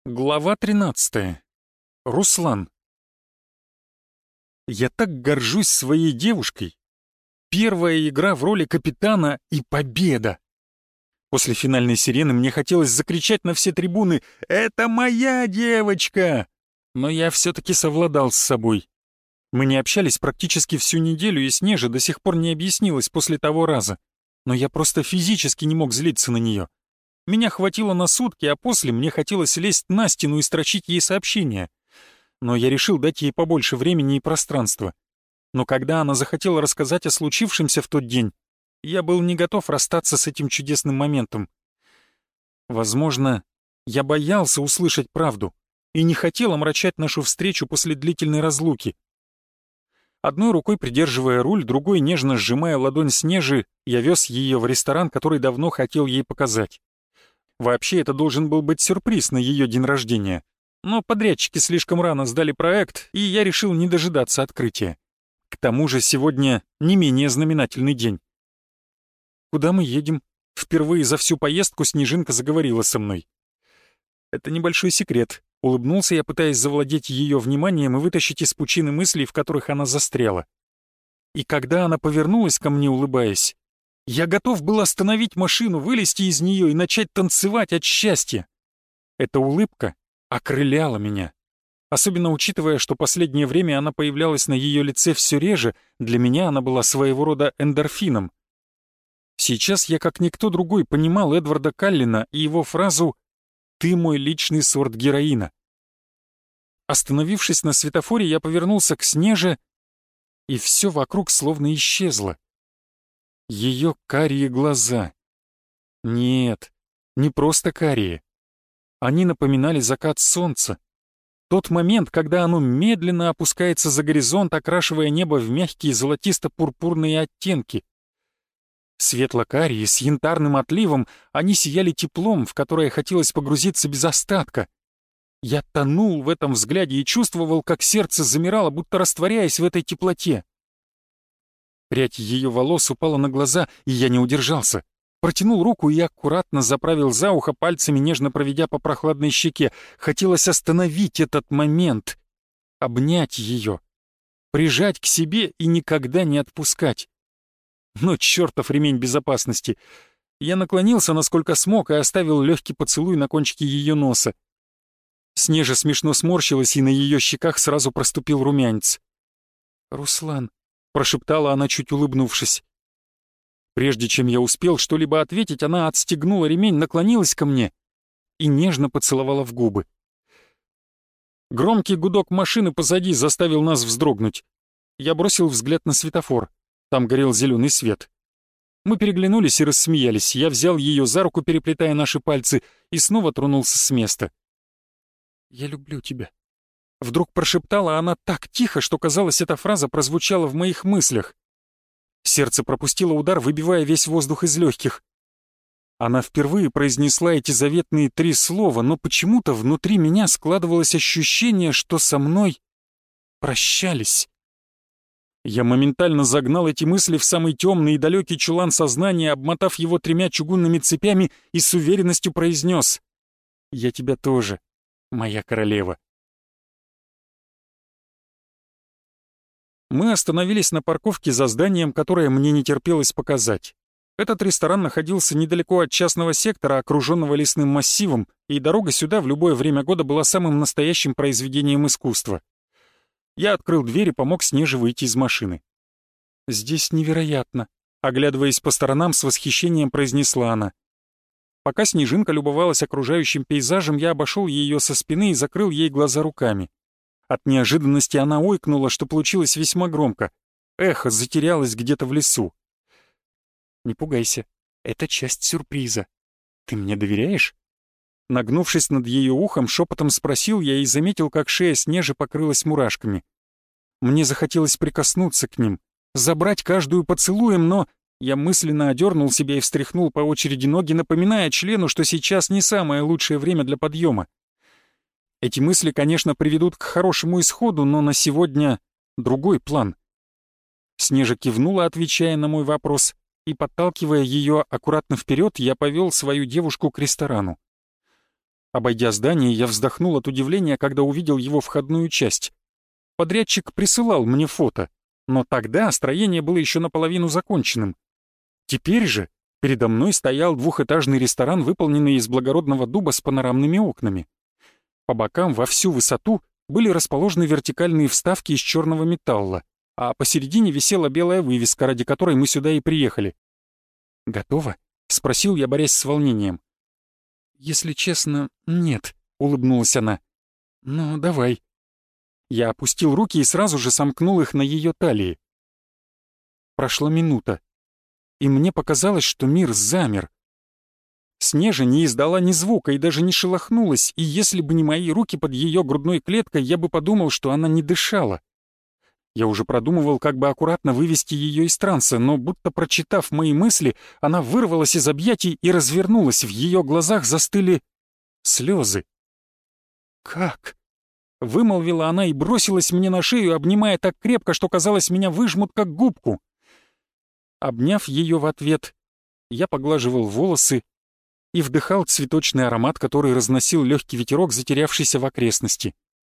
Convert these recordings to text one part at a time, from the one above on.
Глава 13. Руслан. Я так горжусь своей девушкой. Первая игра в роли капитана и победа. После финальной сирены мне хотелось закричать на все трибуны: «Это моя девочка!» Но я все-таки совладал с собой. Мы не общались практически всю неделю, и Снежа до сих пор не объяснилась после того раза. Но я просто физически не мог злиться на нее. Меня хватило на сутки, а после мне хотелось лезть на стену и строчить ей сообщения. Но я решил дать ей побольше времени и пространства. Но когда она захотела рассказать о случившемся в тот день, я был не готов расстаться с этим чудесным моментом. Возможно, я боялся услышать правду и не хотел омрачать нашу встречу после длительной разлуки. Одной рукой придерживая руль, другой нежно сжимая ладонь Снежи, я вез ее в ресторан, который давно хотел ей показать. Вообще, это должен был быть сюрприз на ее день рождения. Но подрядчики слишком рано сдали проект, и я решил не дожидаться открытия. К тому же сегодня не менее знаменательный день. «Куда мы едем?» Впервые за всю поездку Снежинка заговорила со мной. «Это небольшой секрет», — улыбнулся я, пытаясь завладеть ее вниманием и вытащить из пучины мыслей, в которых она застряла. И когда она повернулась ко мне, улыбаясь, я готов был остановить машину, вылезти из нее и начать танцевать от счастья. Эта улыбка окрыляла меня. Особенно учитывая, что последнее время она появлялась на ее лице все реже, для меня она была своего рода эндорфином. Сейчас я как никто другой понимал Эдварда Каллина и его фразу «Ты мой личный сорт героина». Остановившись на светофоре, я повернулся к Снеже, и все вокруг словно исчезло. Ее карие глаза. Нет, не просто карие. Они напоминали закат солнца. Тот момент, когда оно медленно опускается за горизонт, окрашивая небо в мягкие золотисто-пурпурные оттенки. Светло-карие с янтарным отливом, они сияли теплом, в которое хотелось погрузиться без остатка. Я тонул в этом взгляде и чувствовал, как сердце замирало, будто растворяясь в этой теплоте. Прядь ее волос упала на глаза, и я не удержался. Протянул руку и аккуратно заправил за ухо, пальцами нежно проведя по прохладной щеке. Хотелось остановить этот момент, обнять ее, прижать к себе и никогда не отпускать. Но чертов ремень безопасности. Я наклонился, насколько смог, и оставил легкий поцелуй на кончике ее носа. Снежа смешно сморщилась, и на ее щеках сразу проступил румянец. «Руслан», — прошептала она, чуть улыбнувшись. Прежде чем я успел что-либо ответить, она отстегнула ремень, наклонилась ко мне и нежно поцеловала в губы. Громкий гудок машины позади заставил нас вздрогнуть. Я бросил взгляд на светофор. Там горел зеленый свет. Мы переглянулись и рассмеялись. Я взял ее за руку, переплетая наши пальцы, и снова тронулся с места. «Я люблю тебя», — вдруг прошептала она так тихо, что, казалось, эта фраза прозвучала в моих мыслях. Сердце пропустило удар, выбивая весь воздух из легких. Она впервые произнесла эти заветные 3 слова, но почему-то внутри меня складывалось ощущение, что со мной прощались. Я моментально загнал эти мысли в самый темный и далекий чулан сознания, обмотав его 3 чугунными цепями, и с уверенностью произнес: «Я тебя тоже, моя королева». Мы остановились на парковке за зданием, которое мне не терпелось показать. Этот ресторан находился недалеко от частного сектора, окруженного лесным массивом, и дорога сюда в любое время года была самым настоящим произведением искусства. Я открыл дверь и помог Снеже выйти из машины. «Здесь невероятно», — оглядываясь по сторонам, с восхищением произнесла она. Пока Снежинка любовалась окружающим пейзажем, я обошел ее со спины и закрыл ей глаза руками. От неожиданности она ойкнула, что получилось весьма громко. Эхо затерялось где-то в лесу. «Не пугайся, это часть сюрприза. Ты мне доверяешь?» Нагнувшись над ее ухом, шепотом спросил я и заметил, как шея Снежи покрылась мурашками. Мне захотелось прикоснуться к ним, забрать каждую поцелуем, но я мысленно одернул себя и встряхнул по очереди ноги, напоминая члену, что сейчас не самое лучшее время для подъема. Эти мысли, конечно, приведут к хорошему исходу, но на сегодня другой план. Снежа кивнула, отвечая на мой вопрос, и, подталкивая ее аккуратно вперед, я повел свою девушку к ресторану. Обойдя здание, я вздохнул от удивления, когда увидел его входную часть. Подрядчик присылал мне фото, но тогда строение было еще наполовину законченным. Теперь же передо мной стоял двухэтажный ресторан, выполненный из благородного дуба с панорамными окнами. По бокам во всю высоту были расположены вертикальные вставки из черного металла, а посередине висела белая вывеска, ради которой мы сюда и приехали. «Готово?» — спросил я, борясь с волнением. «Если честно, нет», — улыбнулась она. «Но давай». Я опустил руки и сразу же сомкнул их на ее талии. Прошла минута, и мне показалось, что мир замер. Снежа не издала ни звука и даже не шелохнулась, и если бы не мои руки под ее грудной клеткой, я бы подумал, что она не дышала. Я уже продумывал, как бы аккуратно вывести ее из транса, но, будто прочитав мои мысли, она вырвалась из объятий и развернулась, в ее глазах застыли слезы. «Как?» — вымолвила она и бросилась мне на шею, обнимая так крепко, что, казалось, меня выжмут как губку. Обняв ее в ответ, я поглаживал волосы и вдыхал цветочный аромат, который разносил легкий ветерок, затерявшийся в окрестности.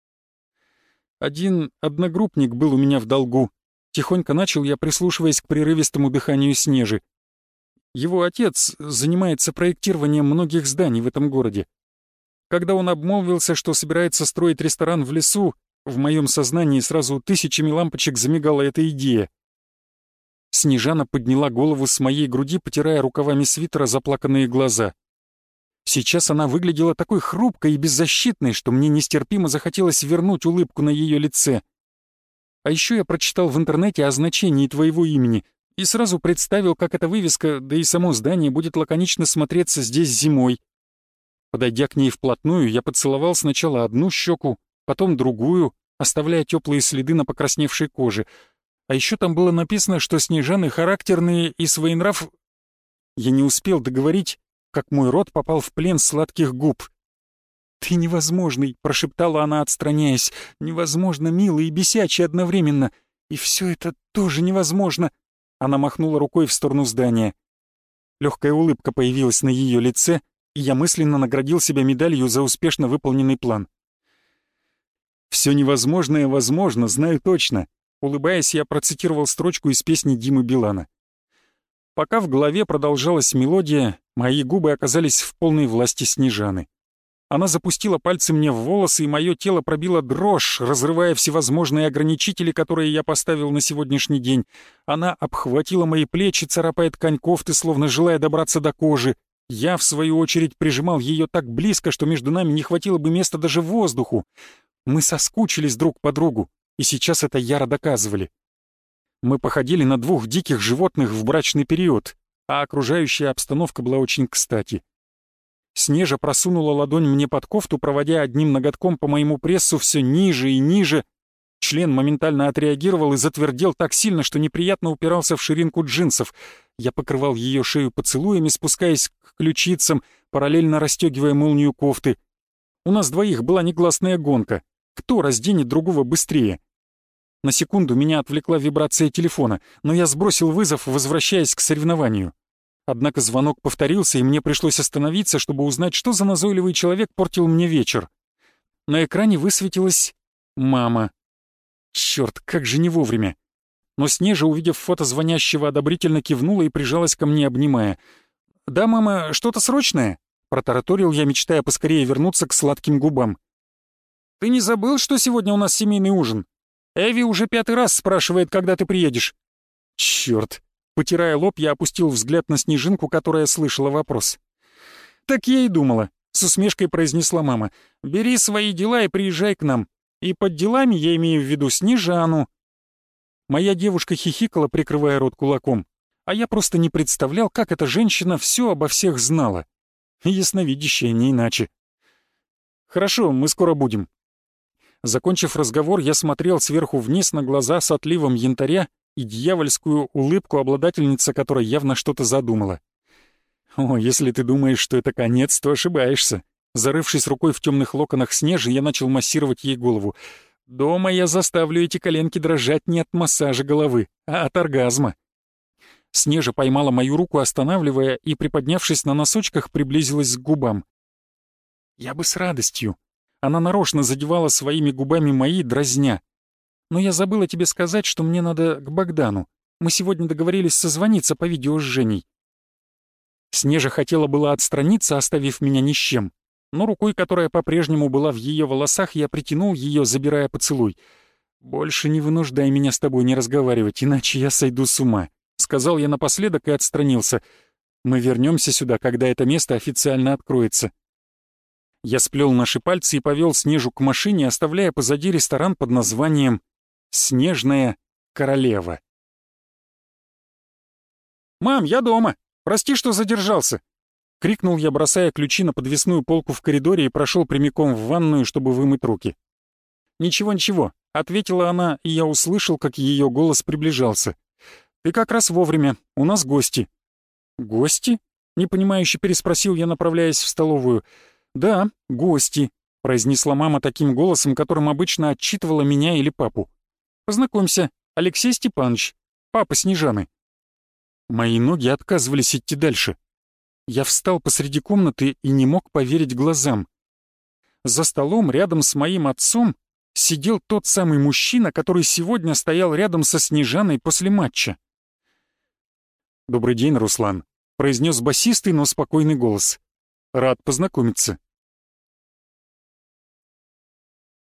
Один одногруппник был у меня в долгу. Тихонько начал я, прислушиваясь к прерывистому дыханию Снежи. Его отец занимается проектированием многих зданий в этом городе. Когда он обмолвился, что собирается строить ресторан в лесу, в моем сознании сразу тысячами лампочек замигала эта идея. Снежана подняла голову с моей груди, потирая рукавами свитера заплаканные глаза. Сейчас она выглядела такой хрупкой и беззащитной, что мне нестерпимо захотелось вернуть улыбку на ее лице. А еще я прочитал в интернете о значении твоего имени и сразу представил, как эта вывеска, да и само здание будет лаконично смотреться здесь зимой. Подойдя к ней вплотную, я поцеловал сначала одну щеку, потом другую, оставляя теплые следы на покрасневшей коже. А еще там было написано, что Снежаны характерные и своенрав... Я не успел договорить, как мой рот попал в плен сладких губ. «Ты невозможный», — прошептала она, отстраняясь. «Невозможно, милый и бесячий одновременно. И все это тоже невозможно». Она махнула рукой в сторону здания. Легкая улыбка появилась на ее лице, и я мысленно наградил себя медалью за успешно выполненный план. «Все невозможное возможно, знаю точно», — улыбаясь, я процитировал строчку из песни Димы Билана. Пока в голове продолжалась мелодия, мои губы оказались в полной власти Снежаны. Она запустила пальцы мне в волосы, и мое тело пробило дрожь, разрывая всевозможные ограничители, которые я поставил на сегодняшний день. Она обхватила мои плечи, царапая ткань кофты, словно желая добраться до кожи. Я, в свою очередь, прижимал ее так близко, что между нами не хватило бы места даже воздуху. Мы соскучились друг по другу, и сейчас это яро доказывали. Мы походили на двух диких животных в брачный период, а окружающая обстановка была очень кстати. Снежа просунула ладонь мне под кофту, проводя одним ноготком по моему прессу все ниже и ниже. Член моментально отреагировал и затвердел так сильно, что неприятно упирался в ширинку джинсов. Я покрывал ее шею поцелуями, спускаясь к ключицам, параллельно расстегивая молнию кофты. У нас двоих была негласная гонка. Кто разденет другого быстрее? На секунду меня отвлекла вибрация телефона, но я сбросил вызов, возвращаясь к соревнованию. Однако звонок повторился, и мне пришлось остановиться, чтобы узнать, что за назойливый человек портил мне вечер. На экране высветилась мама. Черт, как же не вовремя. Но Снежа, увидев фото звонящего, одобрительно кивнула и прижалась ко мне, обнимая. «Да, мама, что-то срочное?» — протараторил я, мечтая поскорее вернуться к сладким губам. «Ты не забыл, что сегодня у нас семейный ужин? Эви уже 5-й раз спрашивает, когда ты приедешь». Черт! Потирая лоб, я опустил взгляд на Снежинку, которая слышала вопрос. «Так я и думала», — с усмешкой произнесла мама. «Бери свои дела и приезжай к нам. И под делами я имею в виду Снежану». Моя девушка хихикала, прикрывая рот кулаком, а я просто не представлял, как эта женщина все обо всех знала. Ясновидящая, не иначе. «Хорошо, мы скоро будем». Закончив разговор, я смотрел сверху вниз на глаза с отливом янтаря и дьявольскую улыбку, обладательница которой явно что-то задумала. «О, если ты думаешь, что это конец, то ошибаешься». Зарывшись рукой в темных локонах Снежи, я начал массировать ей голову. «Дома я заставлю эти коленки дрожать не от массажа головы, а от оргазма». Снежа поймала мою руку, останавливая, и, приподнявшись на носочках, приблизилась к губам. Я бы с радостью. Она нарочно задевала своими губами мои, дразня. Но я забыла тебе сказать, что мне надо к Богдану. Мы сегодня договорились созвониться по видео с Женей. Снежа хотела было отстраниться, оставив меня ни с чем. Но рукой, которая по-прежнему была в ее волосах, я притянул ее, забирая поцелуй. «Больше не вынуждай меня с тобой не разговаривать, иначе я сойду с ума», — сказал я напоследок и отстранился. «Мы вернемся сюда, когда это место официально откроется». Я сплел наши пальцы и повел Снежу к машине, оставляя позади ресторан под названием «Снежная королева». «Мам, я дома! Прости, что задержался!» — крикнул я, бросая ключи на подвесную полку в коридоре и прошел прямиком в ванную, чтобы вымыть руки. «Ничего», — ответила она, и я услышал, как ее голос приближался. «Ты как раз вовремя, у нас гости». «Гости?» — непонимающе переспросил я, направляясь в столовую. «Да, гости», — произнесла мама таким голосом, которым обычно отчитывала меня или папу. «Познакомься, Алексей Степанович, папа Снежаны». Мои ноги отказывались идти дальше. Я встал посреди комнаты и не мог поверить глазам. За столом рядом с моим отцом сидел тот самый мужчина, который сегодня стоял рядом со Снежаной после матча. «Добрый день, Руслан», — произнес басистый, но спокойный голос. «Рад познакомиться».